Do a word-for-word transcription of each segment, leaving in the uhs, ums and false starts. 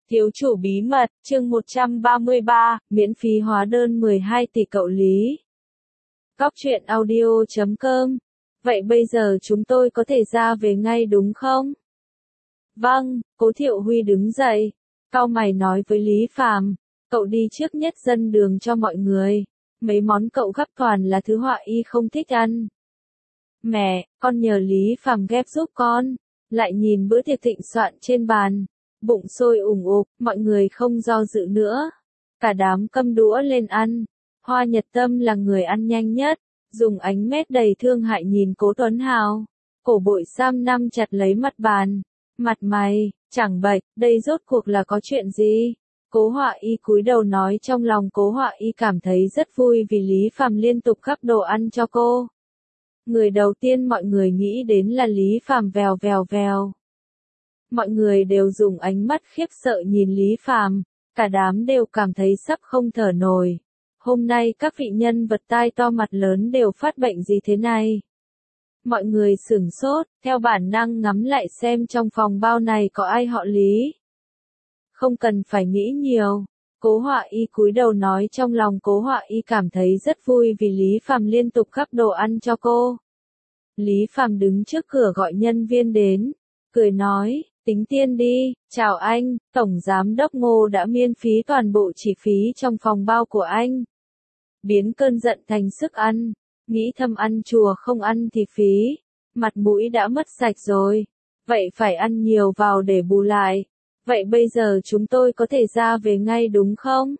Thiếu chủ bí mật, chương một trăm ba mươi ba, miễn phí hóa đơn mười hai tỷ cậu Lý. Góc truyện audio chấm com. Vậy bây giờ chúng tôi có thể ra về ngay đúng không? Vâng, Cố Thiệu Huy đứng dậy, cau mày nói với Lý Phàm, cậu đi trước nhất dân đường cho mọi người. Mấy món cậu gắp toàn là thứ Họa Y không thích ăn. Mẹ, con nhờ Lý Phàm ghép giúp con. Lại nhìn bữa tiệc thịnh soạn trên bàn. Bụng sôi ủng ục, mọi người không do dự nữa. Cả đám câm đũa lên ăn. Hoa Nhật Tâm là người ăn nhanh nhất, dùng ánh mét đầy thương hại nhìn Cố Tuấn Hào. Cổ Bội Sam nắm chặt lấy mặt bàn. Mặt mày, chẳng bệch, đây rốt cuộc là có chuyện gì? Cố Họa Y cúi đầu nói, trong lòng Cố Họa Y cảm thấy rất vui vì Lý Phàm liên tục gắp đồ ăn cho cô. Người đầu tiên mọi người nghĩ đến là Lý Phàm. Vèo vèo vèo. Mọi người đều dùng ánh mắt khiếp sợ nhìn Lý Phàm, cả đám đều cảm thấy sắp không thở nổi. Hôm nay các vị nhân vật tai to mặt lớn đều phát bệnh gì thế này? Mọi người sửng sốt, theo bản năng ngắm lại xem trong phòng bao này có ai họ Lý. Không cần phải nghĩ nhiều. Cố Họa Y cúi đầu nói, trong lòng Cố Họa Y cảm thấy rất vui vì Lý Phàm liên tục gắp đồ ăn cho cô. Lý Phàm đứng trước cửa gọi nhân viên đến, cười nói, tính tiền đi, chào anh, Tổng Giám đốc Ngô đã miễn phí toàn bộ chi phí trong phòng bao của anh. Biến cơn giận thành sức ăn, nghĩ thầm ăn chùa không ăn thì phí, mặt mũi đã mất sạch rồi, vậy phải ăn nhiều vào để bù lại. Vậy bây giờ chúng tôi có thể ra về ngay đúng không?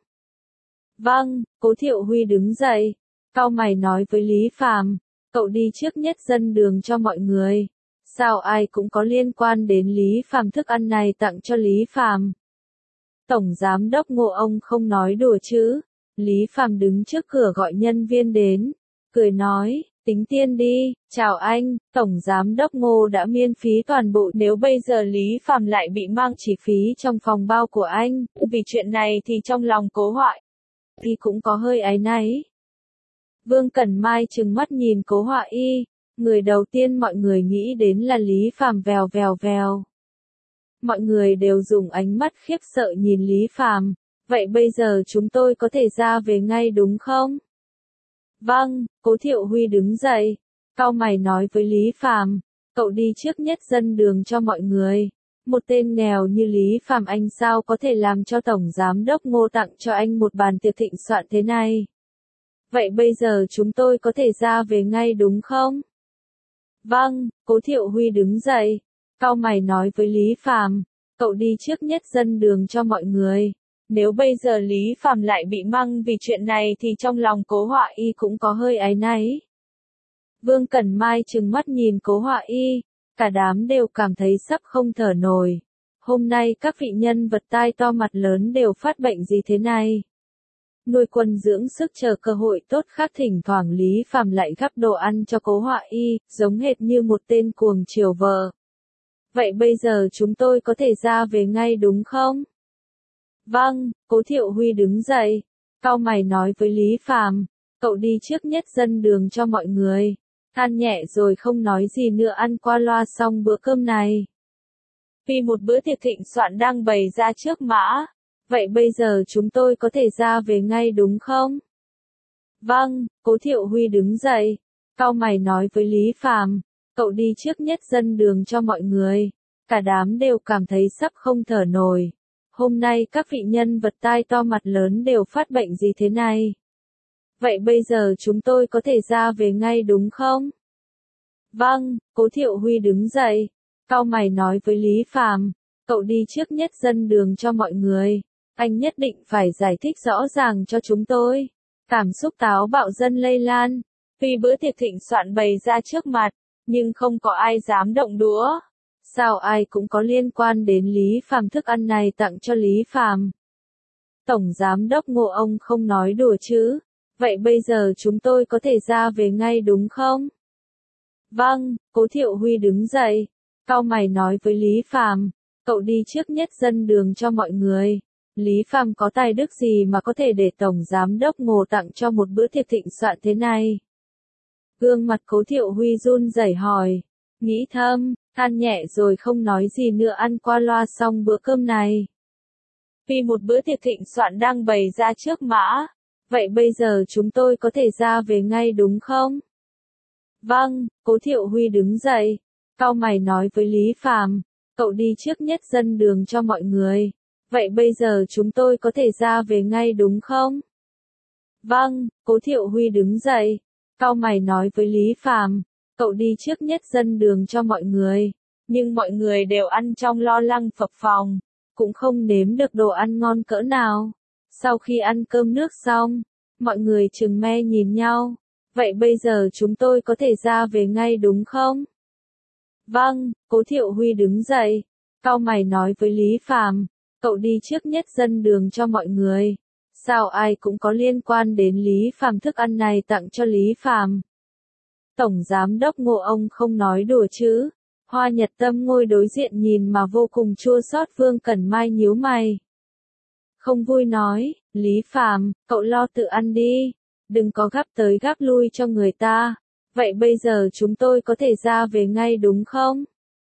Vâng, Cố Thiệu Huy đứng dậy, cau mày nói với Lý Phàm, cậu đi trước nhất dân đường cho mọi người. Sao ai cũng có liên quan đến Lý Phàm, thức ăn này tặng cho Lý Phàm. Tổng Giám đốc Ngô, ông không nói đùa chứ? Lý Phàm đứng trước cửa gọi nhân viên đến, cười nói, tính tiền đi, chào anh, Tổng Giám đốc Ngô đã miễn phí toàn bộ. Nếu bây giờ Lý Phàm lại bị mang chi phí trong phòng bao của anh, vì chuyện này thì trong lòng Cố Họa Y cũng có hơi áy náy. Vương Cẩn Mai trừng mắt nhìn Cố Họa Y, người đầu tiên mọi người nghĩ đến là Lý Phàm. Vèo vèo vèo. Mọi người đều dùng ánh mắt khiếp sợ nhìn Lý Phàm, vậy bây giờ chúng tôi có thể ra về ngay đúng không? Vâng, Cố Thiệu Huy đứng dậy, cau mày nói với Lý Phàm, cậu đi trước nhất dân đường cho mọi người. Một tên nghèo như Lý Phàm, anh sao có thể làm cho Tổng Giám đốc Ngô tặng cho anh một bàn tiệc thịnh soạn thế này? Vậy bây giờ chúng tôi có thể ra về ngay đúng không? Vâng, Cố Thiệu Huy đứng dậy, cau mày nói với Lý Phàm, cậu đi trước nhất dân đường cho mọi người. Nếu bây giờ Lý Phàm lại bị mang vì chuyện này thì trong lòng Cố Họa Y cũng có hơi áy náy. Vương Cẩn Mai trừng mắt nhìn Cố Họa Y, cả đám đều cảm thấy sắp không thở nổi. Hôm nay các vị nhân vật tai to mặt lớn đều phát bệnh gì thế này? Nuôi quân dưỡng sức chờ cơ hội tốt khác, thỉnh thoảng Lý Phàm lại gắp đồ ăn cho Cố Họa Y, giống hệt như một tên cuồng chiều vợ. Vậy bây giờ chúng tôi có thể ra về ngay đúng không? Vâng, Cố Thiệu Huy đứng dậy, cau mày nói với Lý Phàm, cậu đi trước nhất dân đường cho mọi người. Than nhẹ rồi không nói gì nữa, ăn qua loa xong bữa cơm này. Vì một bữa tiệc thịnh soạn đang bày ra trước mã. Vậy bây giờ chúng tôi có thể ra về ngay đúng không? Vâng, Cố Thiệu Huy đứng dậy, cau mày nói với Lý Phàm, cậu đi trước nhất dân đường cho mọi người. Cả đám đều cảm thấy sắp không thở nổi. Hôm nay các vị nhân vật tai to mặt lớn đều phát bệnh gì thế này? Vậy bây giờ chúng tôi có thể ra về ngay đúng không? Vâng, Cố Thiệu Huy đứng dậy, cau mày nói với Lý Phàm, cậu đi trước nhất dân đường cho mọi người. Anh nhất định phải giải thích rõ ràng cho chúng tôi. Cảm xúc táo bạo dân lây lan. Vì bữa tiệc thịnh soạn bày ra trước mặt, nhưng không có ai dám động đũa. Sao ai cũng có liên quan đến Lý Phàm, thức ăn này tặng cho Lý Phàm. Tổng Giám đốc Ngô, ông không nói đùa chứ? Vậy bây giờ chúng tôi có thể ra về ngay đúng không? Vâng, Cố Thiệu Huy đứng dậy, cau mày nói với Lý Phàm, cậu đi trước nhất dân đường cho mọi người. Lý Phàm có tài đức gì mà có thể để Tổng Giám đốc Ngô tặng cho một bữa tiệc thịnh soạn thế này? Gương mặt Cố Thiệu Huy run rẩy hỏi, nghĩ thầm, than nhẹ rồi không nói gì nữa, ăn qua loa xong bữa cơm này. Vì một bữa tiệc thịnh soạn đang bày ra trước mã. Vậy bây giờ chúng tôi có thể ra về ngay đúng không? Vâng, Cố Thiệu Huy đứng dậy, cau mày nói với Lý Phàm, cậu đi trước nhất dẫn đường cho mọi người. Vậy bây giờ chúng tôi có thể ra về ngay đúng không? Vâng, Cố Thiệu Huy đứng dậy, cau mày nói với Lý Phàm, cậu đi trước nhất dẫn đường cho mọi người. Nhưng mọi người đều ăn trong lo lắng phập phồng, cũng không nếm được đồ ăn ngon cỡ nào. Sau khi ăn cơm nước xong, mọi người trừng me nhìn nhau. Vậy bây giờ chúng tôi có thể ra về ngay đúng không? Vâng, Cố Thiệu Huy đứng dậy, cau mày nói với Lý Phàm, cậu đi trước nhất dẫn đường cho mọi người. Sao ai cũng có liên quan đến Lý Phàm thức ăn này tặng cho Lý Phàm? Tổng Giám đốc Ngô ông không nói đùa chứ? Hoa Nhật Tâm ngồi đối diện nhìn mà vô cùng chua xót. Vương Cẩn Mai nhíu mày. Không vui nói, Lý Phàm, cậu lo tự ăn đi, đừng có gắp tới gắp lui cho người ta. Vậy bây giờ chúng tôi có thể ra về ngay đúng không?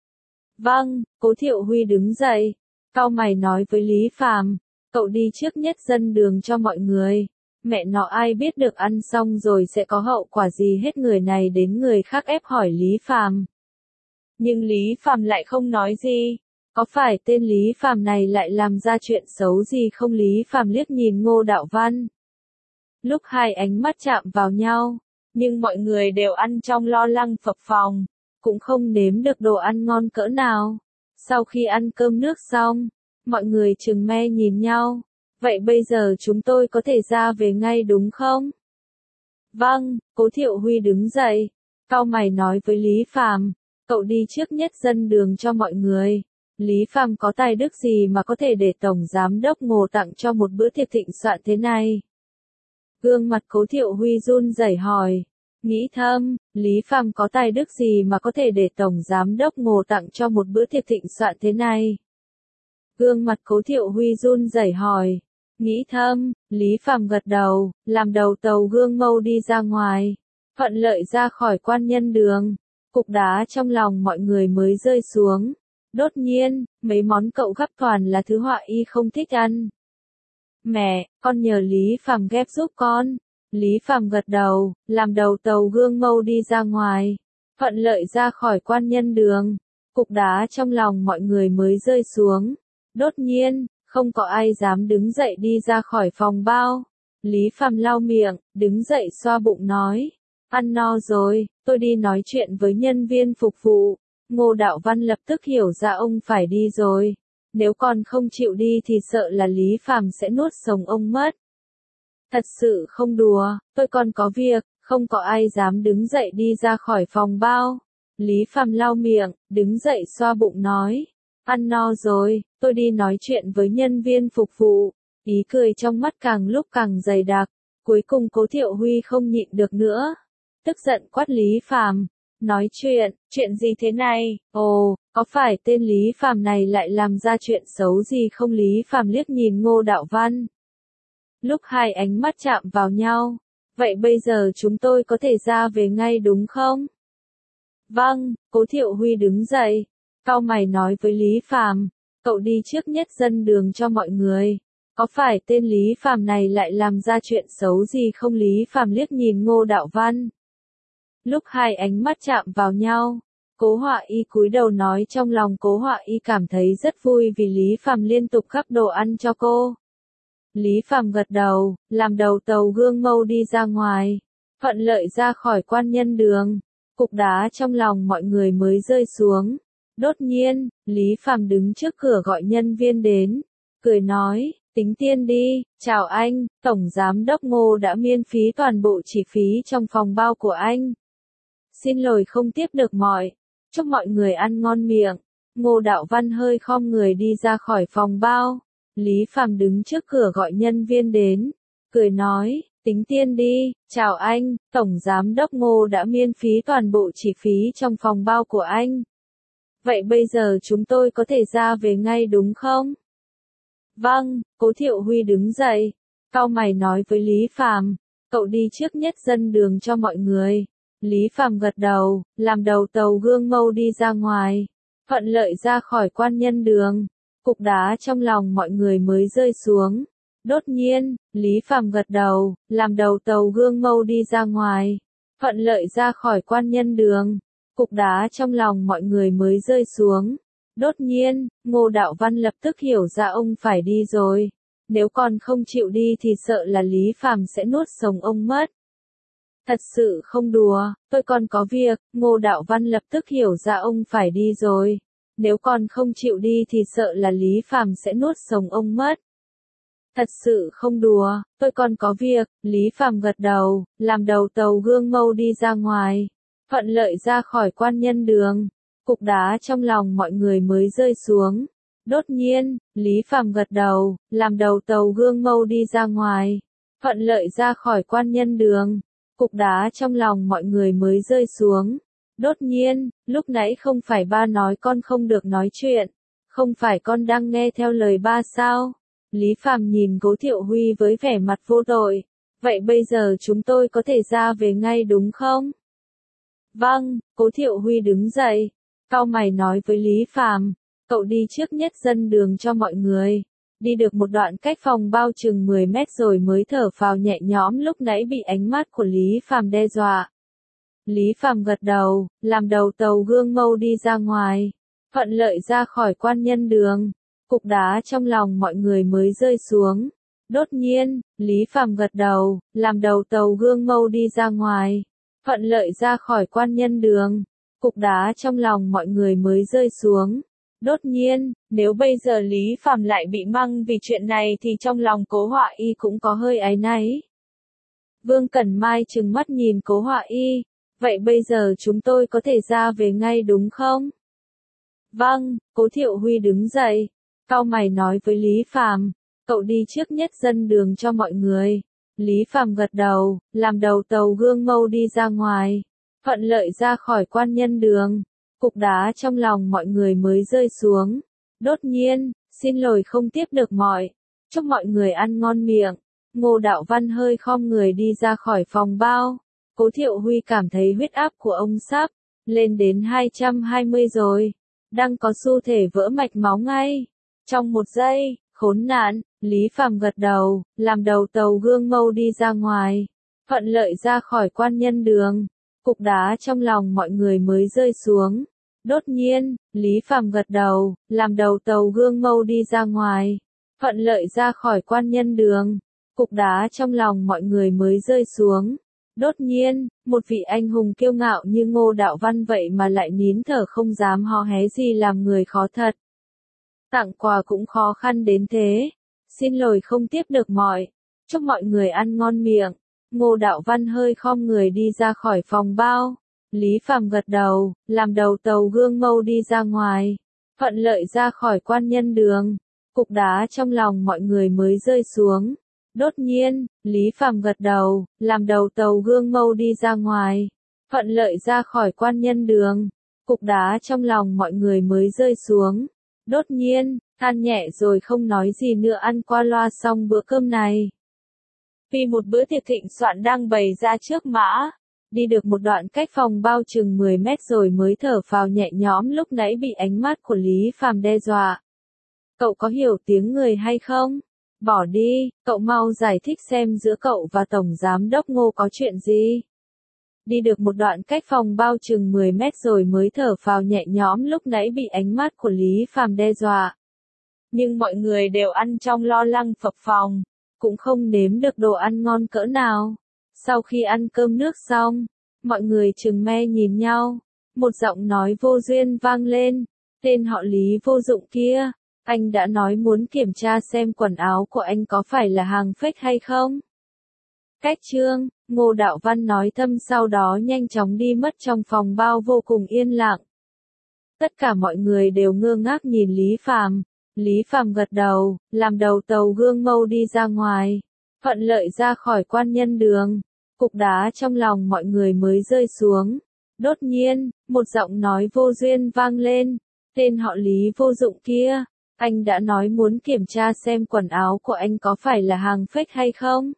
Vâng, Cố Thiệu Huy đứng dậy, cau mày nói với Lý Phàm, cậu đi trước nhất dẫn đường cho mọi người. Mẹ nó ai biết được ăn xong rồi sẽ có hậu quả gì hết, người này đến người khác ép hỏi Lý Phàm. Nhưng Lý Phàm lại không nói gì. Có phải tên Lý Phàm này lại làm ra chuyện xấu gì không? Lý Phàm liếc nhìn Ngô Đạo Văn. Lúc hai ánh mắt chạm vào nhau, nhưng mọi người đều ăn trong lo lắng phập phồng, cũng không nếm được đồ ăn ngon cỡ nào. Sau khi ăn cơm nước xong, mọi người trừng me nhìn nhau. Vậy bây giờ chúng tôi có thể ra về ngay đúng không? Vâng, Cố Thiệu Huy đứng dậy, cau mày nói với Lý Phàm, cậu đi trước nhất dẫn đường cho mọi người. Lý Phàm có tài đức gì mà có thể để Tổng Giám đốc Ngô tặng cho một bữa tiệc thịnh soạn thế này? Gương mặt Cố Thiệu Huy run rẩy hỏi. Nghĩ thầm, Lý Phàm có tài đức gì mà có thể để Tổng Giám đốc Ngô tặng cho một bữa tiệc thịnh soạn thế này? Gương mặt Cố Thiệu Huy run rẩy hỏi. Nghĩ thầm, Lý Phàm gật đầu, làm đầu tàu gương mâu đi ra ngoài. Thuận lợi ra khỏi quan nhân đường. Cục đá trong lòng mọi người mới rơi xuống. Đột nhiên, mấy món cậu gắp toàn là thứ Họa Y không thích ăn. Mẹ, con nhờ Lý Phàm ghép giúp con. Lý Phàm gật đầu, làm đầu tàu gương mâu đi ra ngoài. Thuận lợi ra khỏi quan nhân đường. Cục đá trong lòng mọi người mới rơi xuống. Đột nhiên, không có ai dám đứng dậy đi ra khỏi phòng bao. Lý Phàm lau miệng, đứng dậy xoa bụng nói. Ăn no rồi, tôi đi nói chuyện với nhân viên phục vụ. Ngô Đạo Văn lập tức hiểu ra ông phải đi rồi. Nếu còn không chịu đi thì sợ là Lý Phàm sẽ nuốt sống ông mất. Thật sự không đùa, tôi còn có việc, không có ai dám đứng dậy đi ra khỏi phòng bao. Lý Phàm lau miệng, đứng dậy xoa bụng nói. Ăn no rồi, tôi đi nói chuyện với nhân viên phục vụ. Ý cười trong mắt càng lúc càng dày đặc. Cuối cùng Cố Thiệu Huy không nhịn được nữa. Tức giận quát Lý Phàm. Nói chuyện, chuyện gì thế này? Ồ, có phải tên Lý Phàm này lại làm ra chuyện xấu gì không? Lý Phàm liếc nhìn Ngô Đạo Văn. Lúc hai ánh mắt chạm vào nhau. Vậy bây giờ chúng tôi có thể ra về ngay đúng không? Vâng, Cố Thiệu Huy đứng dậy, cau mày nói với Lý Phàm, cậu đi trước nhất dẫn đường cho mọi người. Có phải tên Lý Phàm này lại làm ra chuyện xấu gì không? Lý Phàm liếc nhìn Ngô Đạo Văn. Lúc hai ánh mắt chạm vào nhau, Cố Họa Y cúi đầu nói trong lòng Cố Họa Y cảm thấy rất vui vì Lý Phàm liên tục gắp đồ ăn cho cô. Lý Phàm gật đầu, làm đầu tàu gương mâu đi ra ngoài, thuận lợi ra khỏi quan nhân đường. Cục đá trong lòng mọi người mới rơi xuống. Đột nhiên, Lý Phàm đứng trước cửa gọi nhân viên đến, cười nói, tính tiền đi, chào anh, Tổng Giám đốc Ngô đã miễn phí toàn bộ chi phí trong phòng bao của anh. Xin lỗi không tiếp được mọi, chúc mọi người ăn ngon miệng. Ngô Đạo Văn hơi khom người đi ra khỏi phòng bao. Lý Phàm đứng trước cửa gọi nhân viên đến, cười nói, tính tiền đi, chào anh, Tổng Giám đốc Ngô đã miễn phí toàn bộ chi phí trong phòng bao của anh. Vậy bây giờ chúng tôi có thể ra về ngay đúng không? Vâng, Cố Thiệu Huy đứng dậy, cau mày nói với Lý Phàm, cậu đi trước nhất dẫn đường cho mọi người. Lý Phàm gật đầu, làm đầu tàu gương mâu đi ra ngoài, thuận lợi ra khỏi quan nhân đường. cục đá trong lòng mọi người mới rơi xuống. Đột nhiên, Lý Phàm gật đầu, làm đầu tàu gương mâu đi ra ngoài. Thuận lợi ra khỏi quan nhân đường. Cục đá trong lòng mọi người mới rơi xuống. Đột nhiên, Ngô Đạo Văn lập tức hiểu ra ông phải đi rồi. Nếu còn không chịu đi thì sợ là Lý Phàm sẽ nuốt sống ông mất. Thật sự không đùa, tôi còn có việc. Ngô Đạo Văn lập tức hiểu ra ông phải đi rồi. Nếu còn không chịu đi thì sợ là Lý Phàm sẽ nuốt sống ông mất. Thật sự không đùa, tôi còn có việc. Lý Phàm gật đầu, làm đầu tàu gương mâu đi ra ngoài. Thuận lợi ra khỏi quan nhân đường. Cục đá trong lòng mọi người mới rơi xuống. Đột nhiên, Lý Phàm gật đầu, làm đầu tàu gương mâu đi ra ngoài. Thuận lợi ra khỏi quan nhân đường. Cục đá trong lòng mọi người mới rơi xuống. Đột nhiên, lúc nãy không phải ba nói con không được nói chuyện. Không phải con đang nghe theo lời ba sao? Lý Phàm nhìn Cố Thiệu Huy với vẻ mặt vô tội. Vậy bây giờ chúng tôi có thể ra về ngay đúng không? Vâng, Cố Thiệu Huy đứng dậy. Cau mày nói với Lý Phàm, cậu đi trước nhất dân đường cho mọi người. Đi được một đoạn cách phòng bao chừng mười mét rồi mới thở phào nhẹ nhõm lúc nãy bị ánh mắt của Lý Phàm đe dọa. Lý Phàm gật đầu, làm đầu tàu gương mâu đi ra ngoài. Thuận lợi ra khỏi quan nhân đường. Cục đá trong lòng mọi người mới rơi xuống. Đột nhiên, Lý Phàm gật đầu, làm đầu tàu gương mâu đi ra ngoài. Thuận lợi ra khỏi quan nhân đường. Cục đá trong lòng mọi người mới rơi xuống. Đột nhiên, nếu bây giờ Lý Phàm lại bị măng vì chuyện này thì trong lòng Cố Họa Y cũng có hơi áy náy. Vương Cẩn Mai trừng mắt nhìn Cố Họa Y. Vậy bây giờ chúng tôi có thể ra về ngay đúng không? Vâng, Cố Thiệu Huy đứng dậy. Cau mày nói với Lý Phàm, cậu đi trước nhất dân đường cho mọi người. Lý Phàm gật đầu, làm đầu tàu gương mâu đi ra ngoài. Thuận lợi ra khỏi quan nhân đường. Cục đá trong lòng mọi người mới rơi xuống. Đột nhiên, xin lỗi không tiếp được mọi. Chúc mọi người ăn ngon miệng. Ngô Đạo Văn hơi khom người đi ra khỏi phòng bao. Cố Thiệu Huy cảm thấy huyết áp của ông sắp lên đến hai trăm hai mươi rồi. Đang có xu thể vỡ mạch máu ngay. Trong một giây, khốn nạn, Lý Phàm gật đầu, làm đầu tàu gương mâu đi ra ngoài. Thuận lợi ra khỏi quan nhân đường. Cục đá trong lòng mọi người mới rơi xuống. Đột nhiên, Lý Phàm gật đầu, làm đầu tàu gương mâu đi ra ngoài. Thuận lợi ra khỏi quan nhân đường. Cục đá trong lòng mọi người mới rơi xuống. Đột nhiên, một vị anh hùng kiêu ngạo như Ngô Đạo Văn vậy mà lại nín thở không dám hò hé gì làm người khó thật. Tặng quà cũng khó khăn đến thế. Xin lỗi không tiếp được mọi. Chúc mọi người ăn ngon miệng. Ngô Đạo Văn hơi khom người đi ra khỏi phòng bao. Lý Phàm gật đầu, làm đầu tàu gương mâu đi ra ngoài. Thuận lợi ra khỏi quan nhân đường. Cục đá trong lòng mọi người mới rơi xuống. Đột nhiên, Lý Phàm gật đầu, làm đầu tàu gương mâu đi ra ngoài. Thuận lợi ra khỏi quan nhân đường. Cục đá trong lòng mọi người mới rơi xuống. Đột nhiên, than nhẹ rồi không nói gì nữa ăn qua loa xong bữa cơm này. Vì một bữa tiệc thịnh soạn đang bày ra trước mã. Đi được một đoạn cách phòng bao chừng mười mét rồi mới thở phào nhẹ nhõm lúc nãy bị ánh mắt của Lý Phàm đe dọa. Cậu có hiểu tiếng người hay không? Bỏ đi, cậu mau giải thích xem giữa cậu và Tổng Giám đốc Ngô có chuyện gì. Đi được một đoạn cách phòng bao chừng mười mét rồi mới thở phào nhẹ nhõm lúc nãy bị ánh mắt của Lý Phàm đe dọa. Nhưng mọi người đều ăn trong lo lắng phập phồng, cũng không nếm được đồ ăn ngon cỡ nào. Sau khi ăn cơm nước xong, mọi người trừng me nhìn nhau. Một giọng nói vô duyên vang lên. Tên họ Lý vô dụng kia. Anh đã nói muốn kiểm tra xem quần áo của anh có phải là hàng fake hay không. Cách chương, Ngô Đạo Văn nói thầm sau đó nhanh chóng đi mất trong phòng bao vô cùng yên lặng. Tất cả mọi người đều ngơ ngác nhìn Lý Phàm. Lý Phàm gật đầu, làm đầu tàu gương mâu đi ra ngoài. Thuận lợi ra khỏi quan nhân đường. Cục đá trong lòng mọi người mới rơi xuống. Đột nhiên, một giọng nói vô duyên vang lên. Tên họ Lý vô dụng kia. Anh đã nói muốn kiểm tra xem quần áo của anh có phải là hàng fake hay không.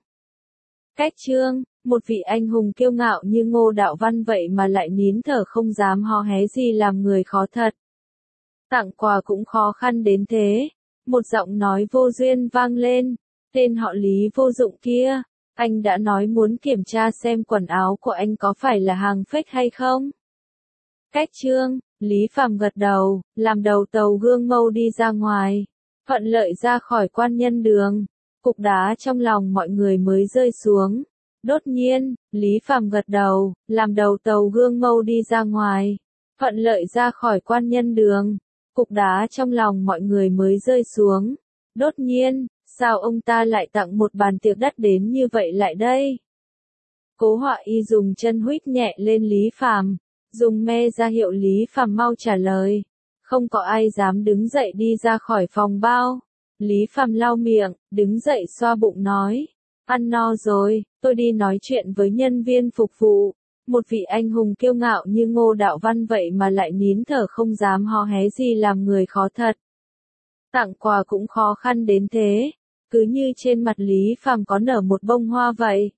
Cách chương, một vị anh hùng kiêu ngạo như Ngô Đạo Văn vậy mà lại nín thở không dám hò hé gì làm người khó thật. Tặng quà cũng khó khăn đến thế. Một giọng nói vô duyên vang lên. Tên họ Lý vô dụng kia. Anh đã nói muốn kiểm tra xem quần áo của anh có phải là hàng fake hay không. Cách Trương, Lý Phàm gật đầu, làm đầu tàu gương mâu đi ra ngoài. Thuận lợi ra khỏi quan nhân đường. Cục đá trong lòng mọi người mới rơi xuống. Đột nhiên, Lý Phàm gật đầu, làm đầu tàu gương mâu đi ra ngoài. Thuận lợi ra khỏi quan nhân đường. Cục đá trong lòng mọi người mới rơi xuống. Đột nhiên, sao ông ta lại tặng một bàn tiệc đắt đến như vậy lại đây? Cố Họa Y dùng chân huýt nhẹ lên Lý Phàm, dùng me ra hiệu Lý Phàm mau trả lời. Không có ai dám đứng dậy đi ra khỏi phòng bao. Lý Phàm lau miệng, đứng dậy xoa bụng nói. Ăn no rồi, tôi đi nói chuyện với nhân viên phục vụ. Một vị anh hùng kiêu ngạo như Ngô Đạo Văn vậy mà lại nín thở không dám hò hé gì, làm người khó thật. Tặng quà cũng khó khăn đến thế. Cứ như trên mặt Lý Phàm có nở một bông hoa vậy.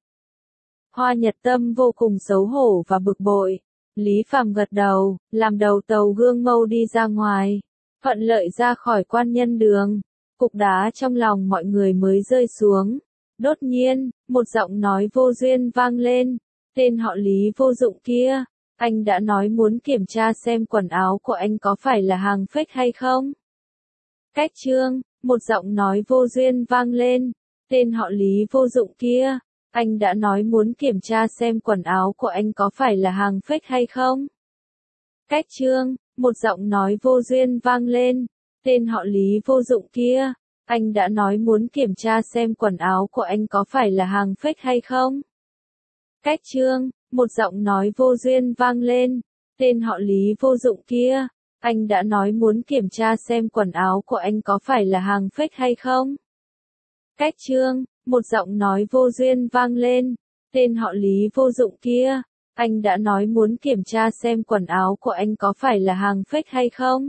Hoa Nhật Tâm vô cùng xấu hổ và bực bội. Lý Phàm gật đầu, làm đầu tàu gương mâu đi ra ngoài. Thuận lợi ra khỏi quan nhân đường. Cục đá trong lòng mọi người mới rơi xuống. Đột nhiên, một giọng nói vô duyên vang lên. Tên họ Lý vô dụng kia. Anh đã nói muốn kiểm tra xem quần áo của anh có phải là hàng fake hay không. Cách Trương, một giọng nói vô duyên vang lên. Tên họ Lý vô dụng kia. Anh đã nói muốn kiểm tra xem quần áo của anh có phải là hàng fake hay không. Cách Trương, một giọng nói vô duyên vang lên. Tên họ Lý vô dụng kia. Anh đã nói muốn kiểm tra xem quần áo của anh có phải là hàng fake hay không. Cách Trương, một giọng nói vô duyên vang lên. Tên họ Lý vô dụng kia. Anh đã nói muốn kiểm tra xem quần áo của anh có phải là hàng fake hay không. Cách Trương, một giọng nói vô duyên vang lên. Tên họ Lý vô dụng kia. Anh đã nói muốn kiểm tra xem quần áo của anh có phải là hàng fake hay không.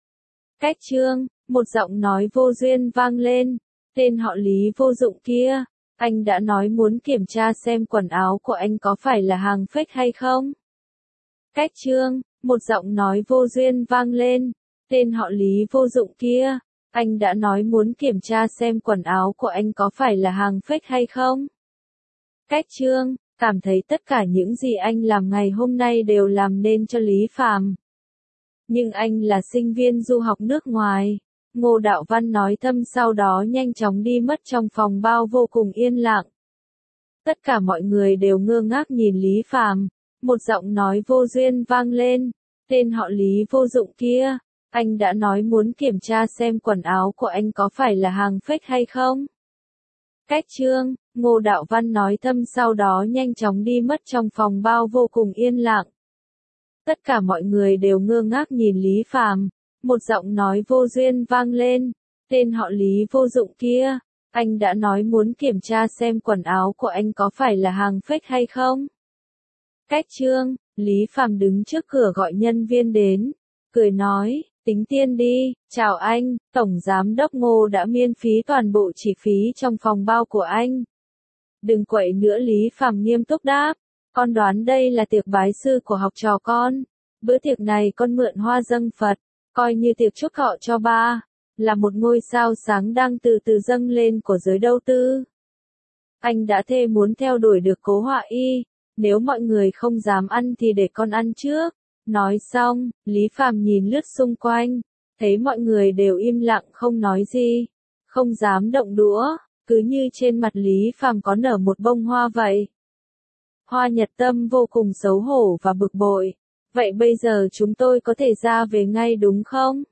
Cách Trương, một giọng nói vô duyên vang lên. Tên họ Lý vô dụng kia. Anh đã nói muốn kiểm tra xem quần áo của anh có phải là hàng fake hay không. Cách Trương, một giọng nói vô duyên vang lên. Tên họ Lý vô dụng kia. Anh đã nói muốn kiểm tra xem quần áo của anh có phải là hàng fake hay không. Cách Trương, cảm thấy tất cả những gì anh làm ngày hôm nay đều làm nên cho Lý Phàm. Nhưng anh là sinh viên du học nước ngoài. Ngô Đạo Văn nói thầm, sau đó nhanh chóng đi mất trong phòng bao vô cùng yên lặng. Tất cả mọi người đều ngơ ngác nhìn Lý Phàm. Một giọng nói vô duyên vang lên. Tên họ Lý vô dụng kia. Anh đã nói muốn kiểm tra xem quần áo của anh có phải là hàng fake hay không. Cách Trương, Ngô Đạo Văn nói thầm, sau đó nhanh chóng đi mất trong phòng bao vô cùng yên lặng. Tất cả mọi người đều ngơ ngác nhìn Lý Phàm. Một giọng nói vô duyên vang lên. Tên họ Lý vô dụng kia. Anh đã nói muốn kiểm tra xem quần áo của anh có phải là hàng fake hay không. Cách Trương, Lý Phàm đứng trước cửa gọi nhân viên đến. Cười nói, tính tiền đi, chào anh, Tổng Giám đốc Ngô đã miễn phí toàn bộ chi phí trong phòng bao của anh. Đừng quậy nữa, Lý Phàm nghiêm túc đáp. Con đoán đây là tiệc bái sư của học trò con. Bữa tiệc này con mượn hoa dâng Phật, coi như tiệc chúc thọ cho ba, là một ngôi sao sáng đang từ từ dâng lên của giới đầu tư. Anh đã thề muốn theo đuổi được Cố Họa Y, nếu mọi người không dám ăn thì để con ăn trước. Nói xong, Lý Phàm nhìn lướt xung quanh, thấy mọi người đều im lặng không nói gì, không dám động đũa, cứ như trên mặt Lý Phàm có nở một bông hoa vậy. Hoa Nhật Tâm vô cùng xấu hổ và bực bội. Vậy bây giờ chúng tôi có thể ra về ngay đúng không?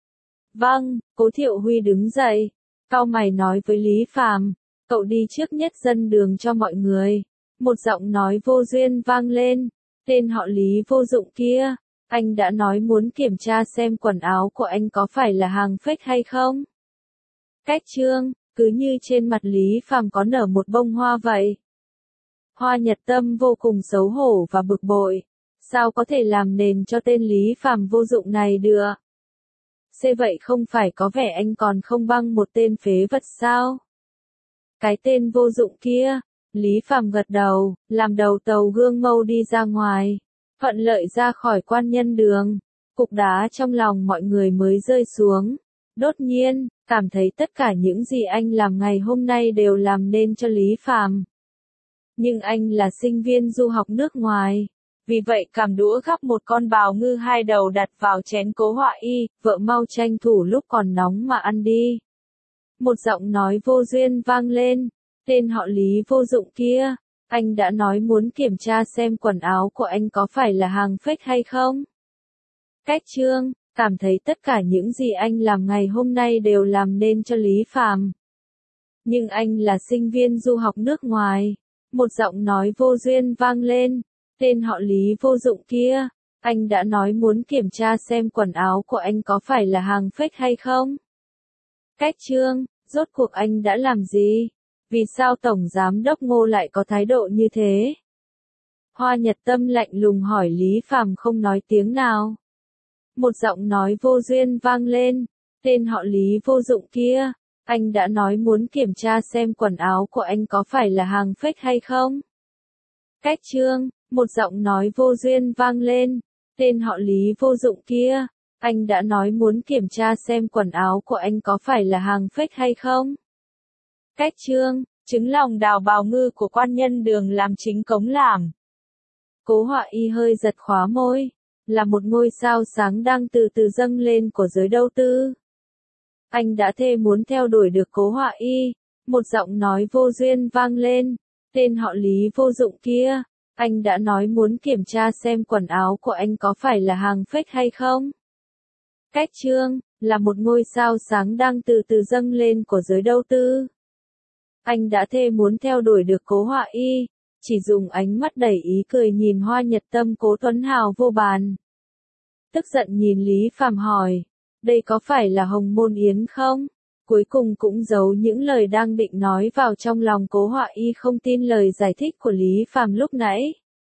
Vâng, Cố Thiệu Huy đứng dậy, cau mày nói với Lý Phàm, cậu đi trước nhất dân đường cho mọi người. Một giọng nói vô duyên vang lên. Tên họ Lý vô dụng kia. Anh đã nói muốn kiểm tra xem quần áo của anh có phải là hàng fake hay không. Cách Trương, cứ như trên mặt Lý Phàm có nở một bông hoa vậy. Hoa Nhật Tâm vô cùng xấu hổ và bực bội. Sao có thể làm nền cho tên Lý Phàm vô dụng này được? Thế vậy không phải có vẻ anh còn không bằng một tên phế vật sao? Cái tên vô dụng kia. Lý Phàm gật đầu, làm đầu tàu gương mâu đi ra ngoài. Thuận lợi ra khỏi quan nhân đường. cục đá trong lòng mọi người mới rơi xuống. Đột nhiên, cảm thấy tất cả những gì anh làm ngày hôm nay đều làm nên cho Lý Phàm. Nhưng anh là sinh viên du học nước ngoài. Vì vậy cầm đũa gắp một con bào ngư hai đầu đặt vào chén Cố Họa Y, vợ mau tranh thủ lúc còn nóng mà ăn đi. Một giọng nói vô duyên vang lên, tên họ Lý vô dụng kia, anh đã nói muốn kiểm tra xem quần áo của anh có phải là hàng fake hay không. Cách chương, cảm thấy tất cả những gì anh làm ngày hôm nay đều làm nên cho Lý Phàm. Nhưng anh là sinh viên du học nước ngoài. Một giọng nói vô duyên vang lên, tên họ Lý vô dụng kia, anh đã nói muốn kiểm tra xem quần áo của anh có phải là hàng fake hay không. Cách chương, rốt cuộc anh đã làm gì? Vì sao Tổng Giám đốc Ngô lại có thái độ như thế? Hoa Nhật Tâm lạnh lùng hỏi Lý Phàm không nói tiếng nào. Một giọng nói vô duyên vang lên, tên họ Lý vô dụng kia, anh đã nói muốn kiểm tra xem quần áo của anh có phải là hàng fake hay không. Cách chương, một giọng nói vô duyên vang lên, tên họ Lý vô dụng kia, anh đã nói muốn kiểm tra xem quần áo của anh có phải là hàng fake hay không. Cách chương, trứng lòng đào bào ngư của quan nhân Đường làm chính cống làm. Cố Họa Y hơi giật khóa môi, là một ngôi sao sáng đang từ từ dâng lên của giới đầu tư. Anh đã thề muốn theo đuổi được Cố Họa Y, một giọng nói vô duyên vang lên, tên họ Lý vô dụng kia, anh đã nói muốn kiểm tra xem quần áo của anh có phải là hàng fake hay không. Cách chương, là một ngôi sao sáng đang từ từ dâng lên của giới đầu tư. Anh đã thề muốn theo đuổi được Cố Họa Y, chỉ dùng ánh mắt đầy ý cười nhìn Hoa Nhật Tâm Cố Tuấn Hào vô bàn. Tức giận nhìn Lý Phàm hỏi, đây có phải là Hồng Môn Yến không? Cuối cùng cũng giấu những lời đang định nói vào trong lòng Cố Họa Y không tin lời giải thích của Lý Phàm lúc nãy.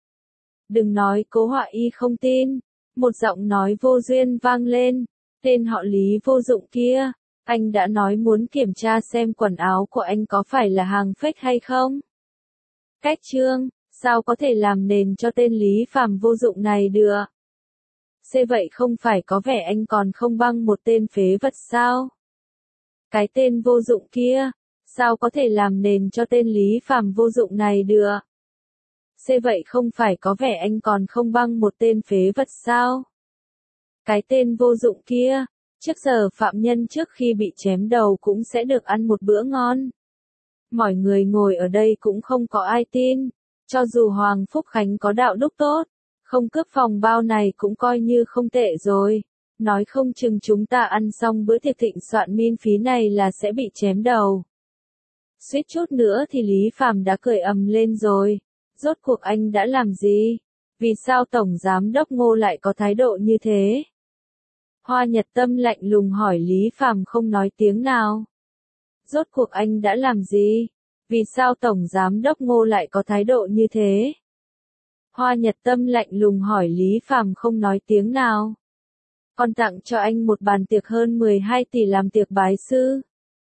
Đừng nói Cố Họa Y không tin, một giọng nói vô duyên vang lên, tên họ Lý vô dụng kia, anh đã nói muốn kiểm tra xem quần áo của anh có phải là hàng fake hay không. Cách chương, sao có thể làm nền cho tên Lý Phàm vô dụng này được? Thế vậy không phải có vẻ anh còn không bằng một tên phế vật sao? Cái tên vô dụng kia, sao có thể làm nền cho tên Lý Phàm vô dụng này được? Thế vậy không phải có vẻ anh còn không bằng một tên phế vật sao? Cái tên vô dụng kia, trước giờ phạm nhân trước khi bị chém đầu cũng sẽ được ăn một bữa ngon. Mọi người ngồi ở đây cũng không có ai tin, cho dù Hoàng Phúc Khánh có đạo đức tốt, không cướp phòng bao này cũng coi như không tệ rồi. Nói không chừng chúng ta ăn xong bữa tiệc thịnh soạn miễn phí này là sẽ bị chém đầu. Suýt chút nữa thì Lý Phàm đã cười ầm lên rồi. Rốt cuộc anh đã làm gì? Vì sao Tổng Giám đốc Ngô lại có thái độ như thế? Hoa Nhật Tâm lạnh lùng hỏi Lý Phàm không nói tiếng nào. Rốt cuộc anh đã làm gì? Vì sao Tổng Giám đốc Ngô lại có thái độ như thế? Hoa Nhật Tâm lạnh lùng hỏi Lý Phàm không nói tiếng nào. Con tặng cho anh một bàn tiệc hơn mười hai tỷ làm tiệc bái sư.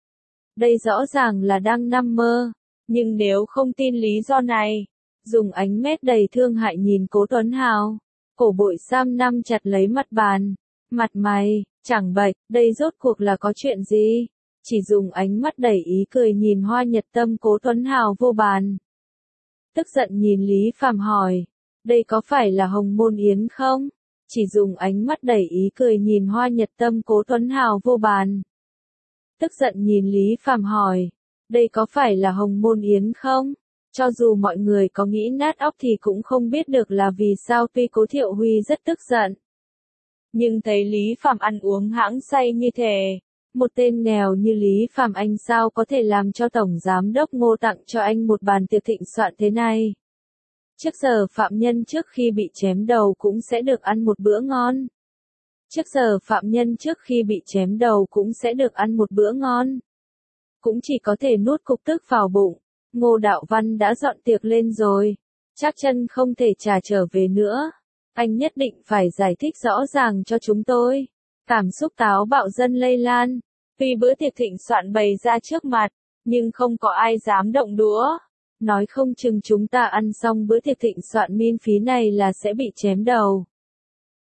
Đây rõ ràng là đang nằm mơ, nhưng nếu không tin lý do này, dùng ánh mét đầy thương hại nhìn Cố Tuấn Hào, cổ bội Sam nắm chặt lấy mặt bàn, mặt mày, chẳng bạch, đây rốt cuộc là có chuyện gì? Chỉ dùng ánh mắt đầy ý cười nhìn Hoa Nhật Tâm Cố Tuấn Hào vô bàn. Tức giận nhìn Lý Phàm hỏi, đây có phải là Hồng Môn Yến không? Chỉ dùng ánh mắt đầy ý cười nhìn Hoa Nhật Tâm Cố Tuấn Hào vô bàn. Tức giận nhìn Lý Phàm hỏi, đây có phải là Hồng Môn Yến không? Cho dù mọi người có nghĩ nát óc thì cũng không biết được là vì sao tuy Cố Thiệu Huy rất tức giận. Nhưng thấy Lý Phàm ăn uống hãng say như thế, một tên nghèo như Lý Phàm anh sao có thể làm cho Tổng Giám đốc Ngô tặng cho anh một bàn tiệc thịnh soạn thế này. Trước giờ phạm nhân trước khi bị chém đầu cũng sẽ được ăn một bữa ngon. Trước giờ phạm nhân trước khi bị chém đầu cũng sẽ được ăn một bữa ngon. Cũng chỉ có thể nuốt cục tức vào bụng. Ngô Đạo Văn đã dọn tiệc lên rồi. Chắc chân không thể trả trở về nữa. Anh nhất định phải giải thích rõ ràng cho chúng tôi. Cảm xúc táo bạo dân lây lan. Tuy bữa tiệc thịnh soạn bày ra trước mặt, nhưng không có ai dám động đũa. Nói không chừng chúng ta ăn xong bữa tiệc thịnh soạn miễn phí này là sẽ bị chém đầu.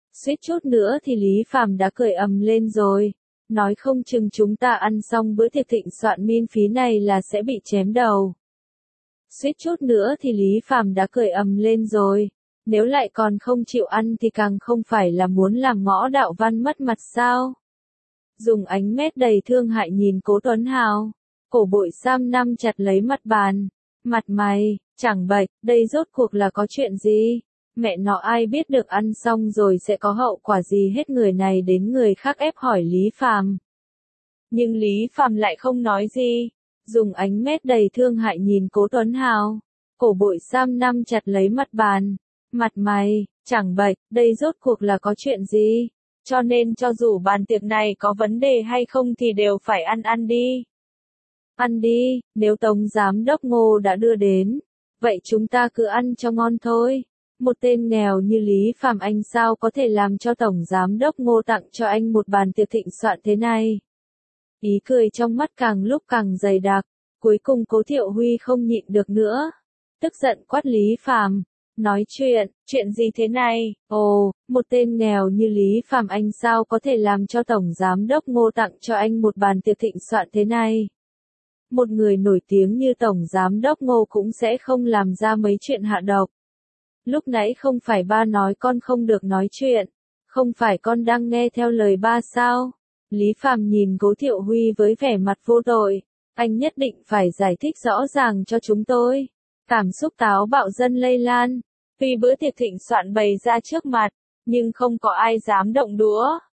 Suýt chút nữa thì Lý Phàm đã cười ầm lên rồi. Nói không chừng chúng ta ăn xong bữa tiệc thịnh soạn miễn phí này là sẽ bị chém đầu. Suýt chút nữa thì Lý Phàm đã cười ầm lên rồi. Nếu lại còn không chịu ăn thì càng không phải là muốn làm Ngõ Đạo Văn mất mặt sao. Dùng ánh mét đầy thương hại nhìn Cố Tuấn Hào. Cổ Bội Sam nắm chặt lấy mặt bàn. Mặt mày, chẳng bạch, đây rốt cuộc là có chuyện gì? Mẹ nó ai biết được ăn xong rồi sẽ có hậu quả gì hết, người này đến người khác ép hỏi Lý Phàm. Nhưng Lý Phàm lại không nói gì. Dùng ánh mét đầy thương hại nhìn Cố Tuấn Hào. Cổ Bội Sam nắm chặt lấy mặt bàn. Mặt mày, chẳng bạch, đây rốt cuộc là có chuyện gì? Cho nên cho dù bàn tiệc này có vấn đề hay không thì đều phải ăn ăn đi. Ăn đi, nếu Tổng Giám Đốc Ngô đã đưa đến. Vậy chúng ta cứ ăn cho ngon thôi. Một tên nghèo như Lý Phàm anh sao có thể làm cho Tổng Giám Đốc Ngô tặng cho anh một bàn tiệc thịnh soạn thế này. Ý cười trong mắt càng lúc càng dày đặc. Cuối cùng Cố Thiệu Huy không nhịn được nữa. Tức giận quát Lý Phàm. Nói chuyện, chuyện gì thế này? Ồ, một tên nghèo như Lý Phàm anh sao có thể làm cho Tổng Giám Đốc Ngô tặng cho anh một bàn tiệc thịnh soạn thế này? Một người nổi tiếng như Tổng Giám Đốc Ngô cũng sẽ không làm ra mấy chuyện hạ độc. Lúc nãy không phải ba nói con không được nói chuyện, không phải con đang nghe theo lời ba sao? Lý Phàm nhìn Cố Thiệu Huy với vẻ mặt vô tội, anh nhất định phải giải thích rõ ràng cho chúng tôi. Cảm xúc táo bạo dân lây lan, tuy bữa tiệc thịnh soạn bày ra trước mặt, nhưng không có ai dám động đũa.